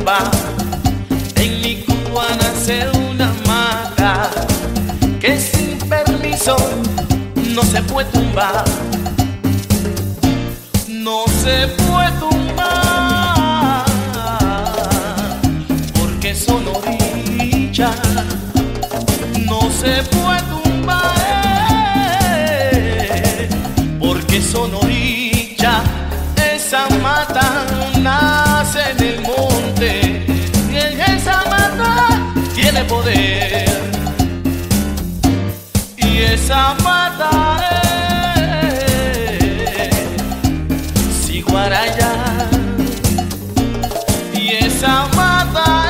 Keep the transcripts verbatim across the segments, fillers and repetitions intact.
tumba. En mi Cuba nace una mata que sin permiso no se puede tumbar. No se puede tumbar porque son orillas. No se puede tumbar eh, porque son orillas. Esa mata nace en el monte y en esa mata tiene poder. Y esa mata es Ciguaraya. Y esa mata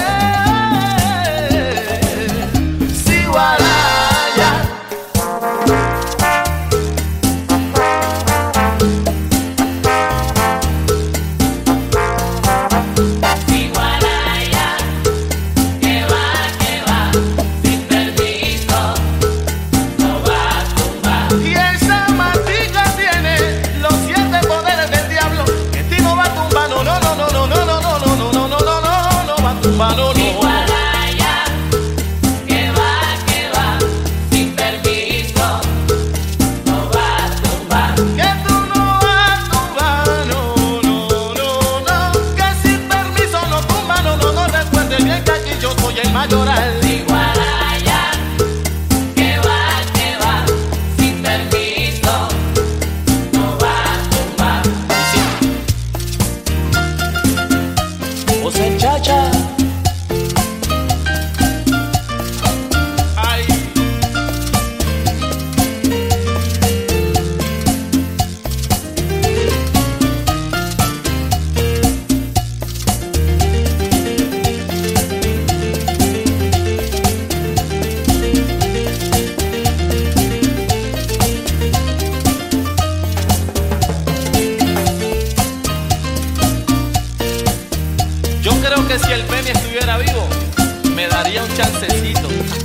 es Ciguaraya. Manolo. Ciguaraya, que va, que va, sin permiso, no va a tumbar. Que tú no vas a tumbar, no, no, no, no. Que sin permiso no tumba, no, no, no. Recuerde bien que aquí yo soy el mayoral. Ciguaraya, que va, que va, sin permiso, no va a tumbar. José Chacha. Yo creo que si el Beni estuviera vivo, me daría un chancecito.